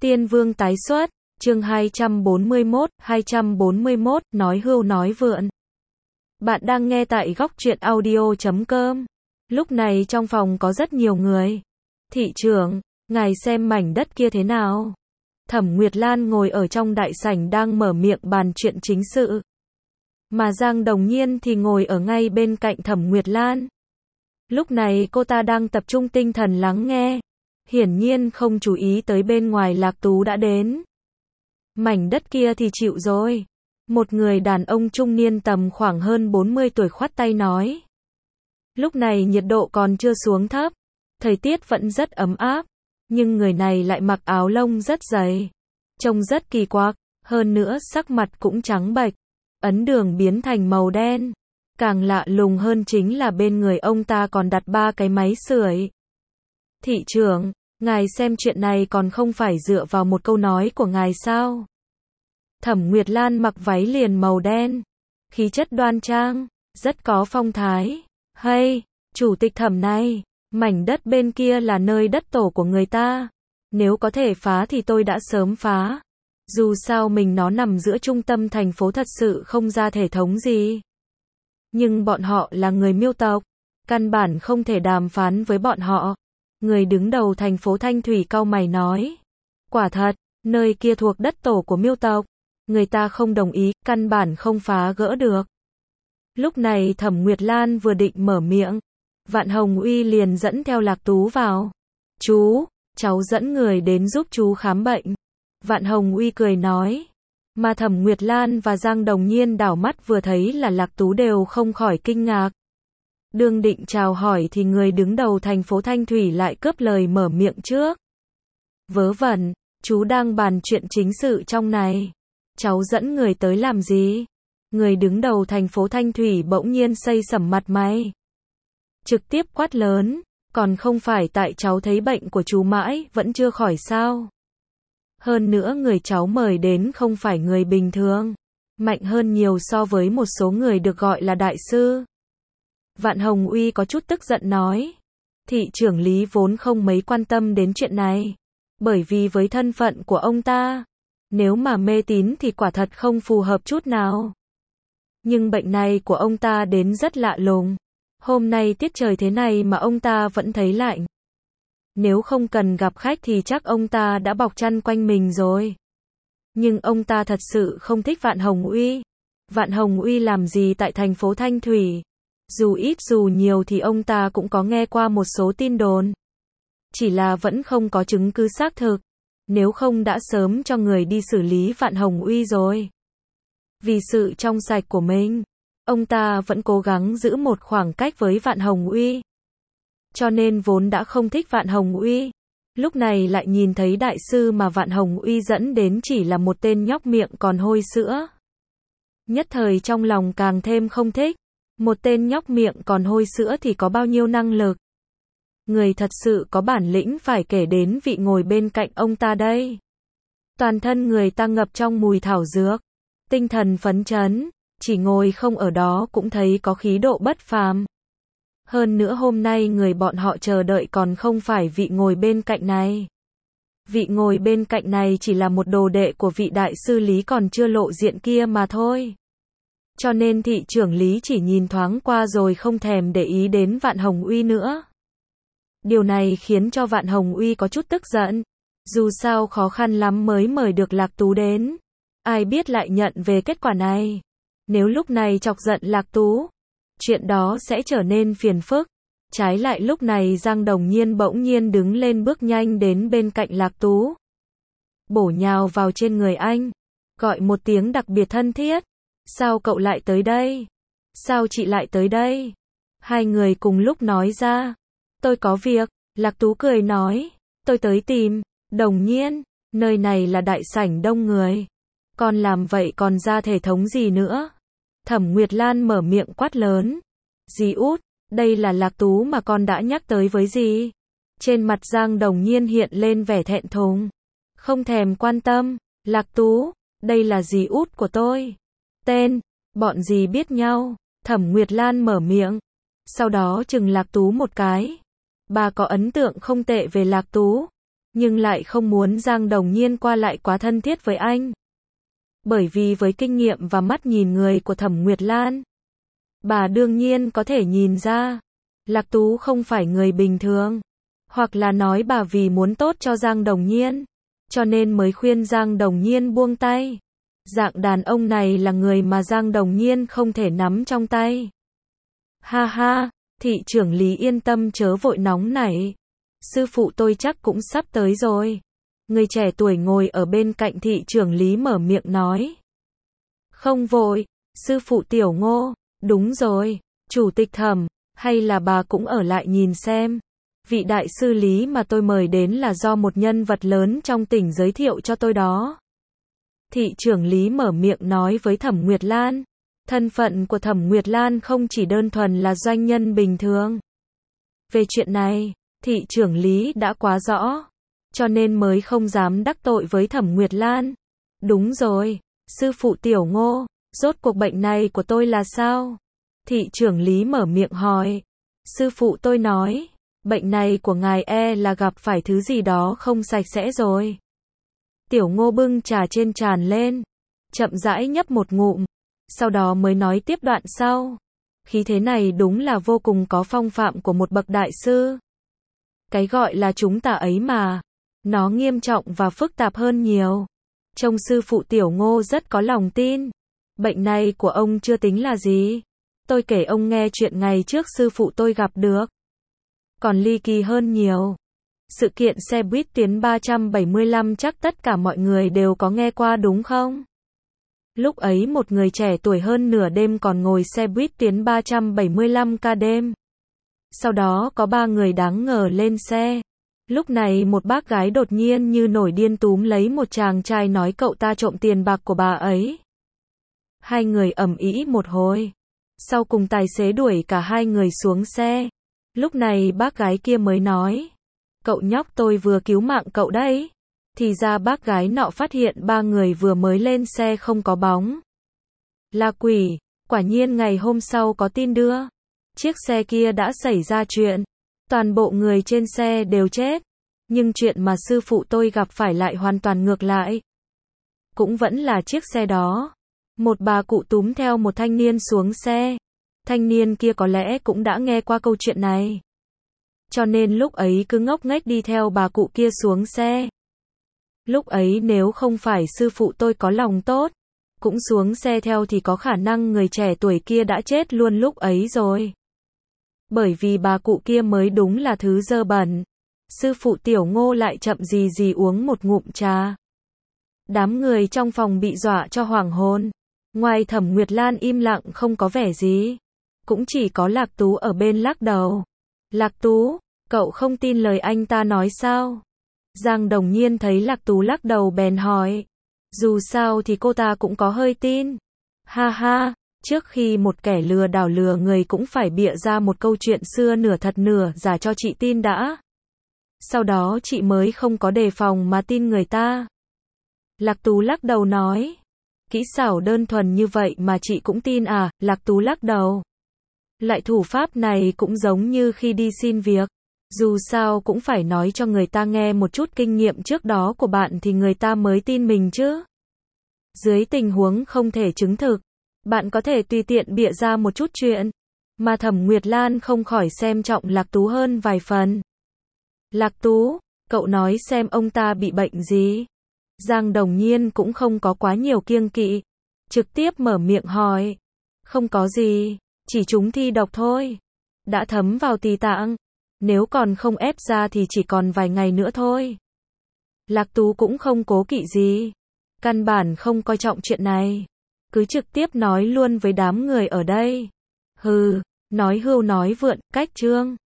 Tiên Vương tái xuất, chương 241, nói hưu nói vượn. Bạn đang nghe tại góc truyện audio.com. Lúc này trong phòng có rất nhiều người. Thị trưởng, ngài xem mảnh đất kia thế nào? Thẩm Nguyệt Lan ngồi ở trong đại sảnh đang mở miệng bàn chuyện chính sự. Mà Giang Đồng Nhiên thì ngồi ở ngay bên cạnh Thẩm Nguyệt Lan. Lúc này cô ta đang tập trung tinh thần lắng nghe. Hiển nhiên không chú ý tới bên ngoài Lạc Tú đã đến. Mảnh đất kia thì chịu rồi. Một người đàn ông trung niên tầm khoảng hơn 40 tuổi khoát tay nói. Lúc này nhiệt độ còn chưa xuống thấp. Thời tiết vẫn rất ấm áp. Nhưng người này lại mặc áo lông rất dày. Trông rất kỳ quặc. Hơn nữa sắc mặt cũng trắng bệch. Ấn đường biến thành màu đen. Càng lạ lùng hơn chính là bên người ông ta còn đặt 3 cái máy sưởi. Thị trưởng, ngài xem chuyện này còn không phải dựa vào một câu nói của ngài sao? Thẩm Nguyệt Lan mặc váy liền màu đen, khí chất đoan trang, rất có phong thái. Hay, chủ tịch Thẩm này, mảnh đất bên kia là nơi đất tổ của người ta. Nếu có thể phá thì tôi đã sớm phá. Dù sao mình nó nằm giữa trung tâm thành phố thật sự không ra thể thống gì. Nhưng bọn họ là người Miêu tộc, căn bản không thể đàm phán với bọn họ. Người đứng đầu thành phố Thanh Thủy cau mày nói. Quả thật, nơi kia thuộc đất tổ của Miêu tộc. Người ta không đồng ý, căn bản không phá gỡ được. Lúc này Thẩm Nguyệt Lan vừa định mở miệng. Vạn Hồng Uy liền dẫn theo Lạc Tú vào. Chú, cháu dẫn người đến giúp chú khám bệnh. Vạn Hồng Uy cười nói. Mà Thẩm Nguyệt Lan và Giang Đồng Nhiên đảo mắt vừa thấy là Lạc Tú đều không khỏi kinh ngạc. Đương định chào hỏi thì người đứng đầu thành phố Thanh Thủy lại cướp lời mở miệng trước. Vớ vẩn, chú đang bàn chuyện chính sự trong này. Cháu dẫn người tới làm gì? Người đứng đầu thành phố Thanh Thủy bỗng nhiên xây sẩm mặt mày. Trực tiếp quát lớn, còn không phải tại cháu thấy bệnh của chú mãi vẫn chưa khỏi sao? Hơn nữa người cháu mời đến không phải người bình thường, mạnh hơn nhiều so với một số người được gọi là đại sư. Vạn Hồng Uy có chút tức giận nói. Thị trưởng Lý vốn không mấy quan tâm đến chuyện này. Bởi vì với thân phận của ông ta, nếu mà mê tín thì quả thật không phù hợp chút nào. Nhưng bệnh này của ông ta đến rất lạ lùng. Hôm nay tiết trời thế này mà ông ta vẫn thấy lạnh. Nếu không cần gặp khách thì chắc ông ta đã bọc chăn quanh mình rồi. Nhưng ông ta thật sự không thích Vạn Hồng Uy. Vạn Hồng Uy làm gì tại thành phố Thanh Thủy? Dù ít dù nhiều thì ông ta cũng có nghe qua một số tin đồn. Chỉ là vẫn không có chứng cứ xác thực. Nếu không đã sớm cho người đi xử lý Vạn Hồng Uy rồi. Vì sự trong sạch của mình, ông ta vẫn cố gắng giữ một khoảng cách với Vạn Hồng Uy. Cho nên vốn đã không thích Vạn Hồng Uy. Lúc này lại nhìn thấy đại sư mà Vạn Hồng Uy dẫn đến chỉ là một tên nhóc miệng còn hôi sữa. Nhất thời trong lòng càng thêm không thích. Một tên nhóc miệng còn hôi sữa thì có bao nhiêu năng lực. Người thật sự có bản lĩnh phải kể đến vị ngồi bên cạnh ông ta đây. Toàn thân người ta ngập trong mùi thảo dược. Tinh thần phấn chấn. Chỉ ngồi không ở đó cũng thấy có khí độ bất phàm. Hơn nữa hôm nay người bọn họ chờ đợi còn không phải vị ngồi bên cạnh này. Vị ngồi bên cạnh này chỉ là một đồ đệ của vị đại sư Lý còn chưa lộ diện kia mà thôi. Cho nên thị trưởng Lý chỉ nhìn thoáng qua rồi không thèm để ý đến Vạn Hồng Uy nữa. Điều này khiến cho Vạn Hồng Uy có chút tức giận. Dù sao khó khăn lắm mới mời được Lạc Tú đến. Ai biết lại nhận về kết quả này. Nếu lúc này chọc giận Lạc Tú, chuyện đó sẽ trở nên phiền phức. Trái lại lúc này Giang Đồng Nhiên bỗng nhiên đứng lên bước nhanh đến bên cạnh Lạc Tú. Bổ nhào vào trên người anh. Gọi một tiếng đặc biệt thân thiết. Sao cậu lại tới đây? Sao chị lại tới đây? Hai người cùng lúc nói ra. Tôi có việc. Lạc Tú cười nói. Tôi tới tìm Đồng Nhiên. Nơi này là đại sảnh đông người. Con làm vậy còn ra thể thống gì nữa? Thẩm Nguyệt Lan mở miệng quát lớn. Dì út, đây là Lạc Tú mà con đã nhắc tới với dì. Trên mặt Giang Đồng Nhiên hiện lên vẻ thẹn thùng. Không thèm quan tâm. Lạc Tú, đây là dì út của tôi. Tên, bọn dì biết nhau. Thẩm Nguyệt Lan mở miệng. Sau đó chừng Lạc Tú một cái. Bà có ấn tượng không tệ về Lạc Tú. nhưng lại không muốn Giang Đồng Nhiên qua lại quá thân thiết với anh. Bởi vì với kinh nghiệm và mắt nhìn người của Thẩm Nguyệt Lan, bà đương nhiên có thể nhìn ra, Lạc Tú không phải người bình thường. Hoặc là nói bà vì muốn tốt cho Giang Đồng Nhiên, cho nên mới khuyên Giang Đồng Nhiên buông tay. Dạng đàn ông này là người mà Giang Đồng Nhiên không thể nắm trong tay. Ha ha, thị trưởng Lý yên tâm chớ vội nóng nảy. Sư phụ tôi chắc cũng sắp tới rồi. Người trẻ tuổi ngồi ở bên cạnh thị trưởng Lý mở miệng nói. Không vội, sư phụ Tiểu Ngô, đúng rồi, chủ tịch Thẩm, hay là bà cũng ở lại nhìn xem. Vị đại sư Lý mà tôi mời đến là do một nhân vật lớn trong tỉnh giới thiệu cho tôi đó. Thị trưởng Lý mở miệng nói với Thẩm Nguyệt Lan. Thân phận của Thẩm Nguyệt Lan không chỉ đơn thuần là doanh nhân bình thường. Về chuyện này, thị trưởng Lý đã quá rõ, cho nên mới không dám đắc tội với Thẩm Nguyệt Lan. Đúng rồi, sư phụ Tiểu Ngô, rốt cuộc bệnh này của tôi là sao? Thị trưởng Lý mở miệng hỏi. Sư phụ tôi nói, bệnh này của ngài là gặp phải thứ gì đó không sạch sẽ rồi. Tiểu Ngô bưng trà trên tràn lên, chậm rãi nhấp một ngụm, sau đó mới nói tiếp đoạn sau. Khí thế này đúng là vô cùng có phong phạm của một bậc đại sư. Cái gọi là chúng ta ấy mà, nó nghiêm trọng và phức tạp hơn nhiều. Trông sư phụ Tiểu Ngô rất có lòng tin. Bệnh này của ông chưa tính là gì. Tôi kể ông nghe chuyện ngày trước sư phụ tôi gặp được. Còn ly kỳ hơn nhiều. Sự kiện xe buýt tuyến 375 chắc tất cả mọi người đều có nghe qua đúng không? Lúc ấy một người trẻ tuổi hơn nửa đêm còn ngồi xe buýt tuyến 375 ca đêm. Sau đó có 3 người đáng ngờ lên xe. Lúc này một bác gái đột nhiên như nổi điên túm lấy một chàng trai nói cậu ta trộm tiền bạc của bà ấy. Hai người ầm ĩ một hồi. Sau cùng tài xế đuổi cả hai người xuống xe. Lúc này bác gái kia mới nói. Cậu nhóc tôi vừa cứu mạng cậu đấy. Thì ra bác gái nọ phát hiện 3 người vừa mới lên xe không có bóng. Là quỷ, quả nhiên ngày hôm sau có tin đưa. Chiếc xe kia đã xảy ra chuyện. Toàn bộ người trên xe đều chết. Nhưng chuyện mà sư phụ tôi gặp phải lại hoàn toàn ngược lại. Cũng vẫn là chiếc xe đó. Một bà cụ túm theo một thanh niên xuống xe. Thanh niên kia có lẽ cũng đã nghe qua câu chuyện này. Cho nên lúc ấy cứ ngốc nghếch đi theo bà cụ kia xuống xe. Lúc ấy nếu không phải sư phụ tôi có lòng tốt, cũng xuống xe theo thì có khả năng người trẻ tuổi kia đã chết luôn lúc ấy rồi. Bởi vì bà cụ kia mới đúng là thứ dơ bẩn. Sư phụ Tiểu Ngô lại chậm gì gì uống một ngụm trà. Đám người trong phòng bị dọa cho hoảng hồn. Ngoài Thẩm Nguyệt Lan im lặng không có vẻ gì. Cũng chỉ có Lạc Tú ở bên lắc đầu. Lạc Tú, cậu không tin lời anh ta nói sao? Giang Đồng Nhiên thấy Lạc Tú lắc đầu bèn hỏi. Dù sao thì cô ta cũng có hơi tin. Ha ha, trước khi một kẻ lừa đảo lừa người cũng phải bịa ra một câu chuyện xưa nửa thật nửa giả cho chị tin đã. Sau đó chị mới không có đề phòng mà tin người ta. Lạc Tú lắc đầu nói. Kỹ xảo đơn thuần như vậy mà chị cũng tin à? Lạc Tú lắc đầu. Loại thủ pháp này cũng giống như khi đi xin việc. Dù sao cũng phải nói cho người ta nghe một chút kinh nghiệm trước đó của bạn thì người ta mới tin mình chứ. Dưới tình huống không thể chứng thực, bạn có thể tùy tiện bịa ra một chút chuyện. Mà Thẩm Nguyệt Lan không khỏi xem trọng Lạc Tú hơn vài phần. Lạc Tú, cậu nói xem ông ta bị bệnh gì? Giang Đồng Nhiên cũng không có quá nhiều kiêng kỵ. Trực tiếp mở miệng hỏi. Không có gì, chỉ trúng thi độc thôi. Đã thấm vào tỳ tạng. Nếu còn không ép ra thì chỉ còn vài ngày nữa thôi. Lạc Tú cũng không cố kỵ gì. Căn bản không coi trọng chuyện này. Cứ trực tiếp nói luôn với đám người ở đây. Hừ, nói hưu nói vượn, cách trương.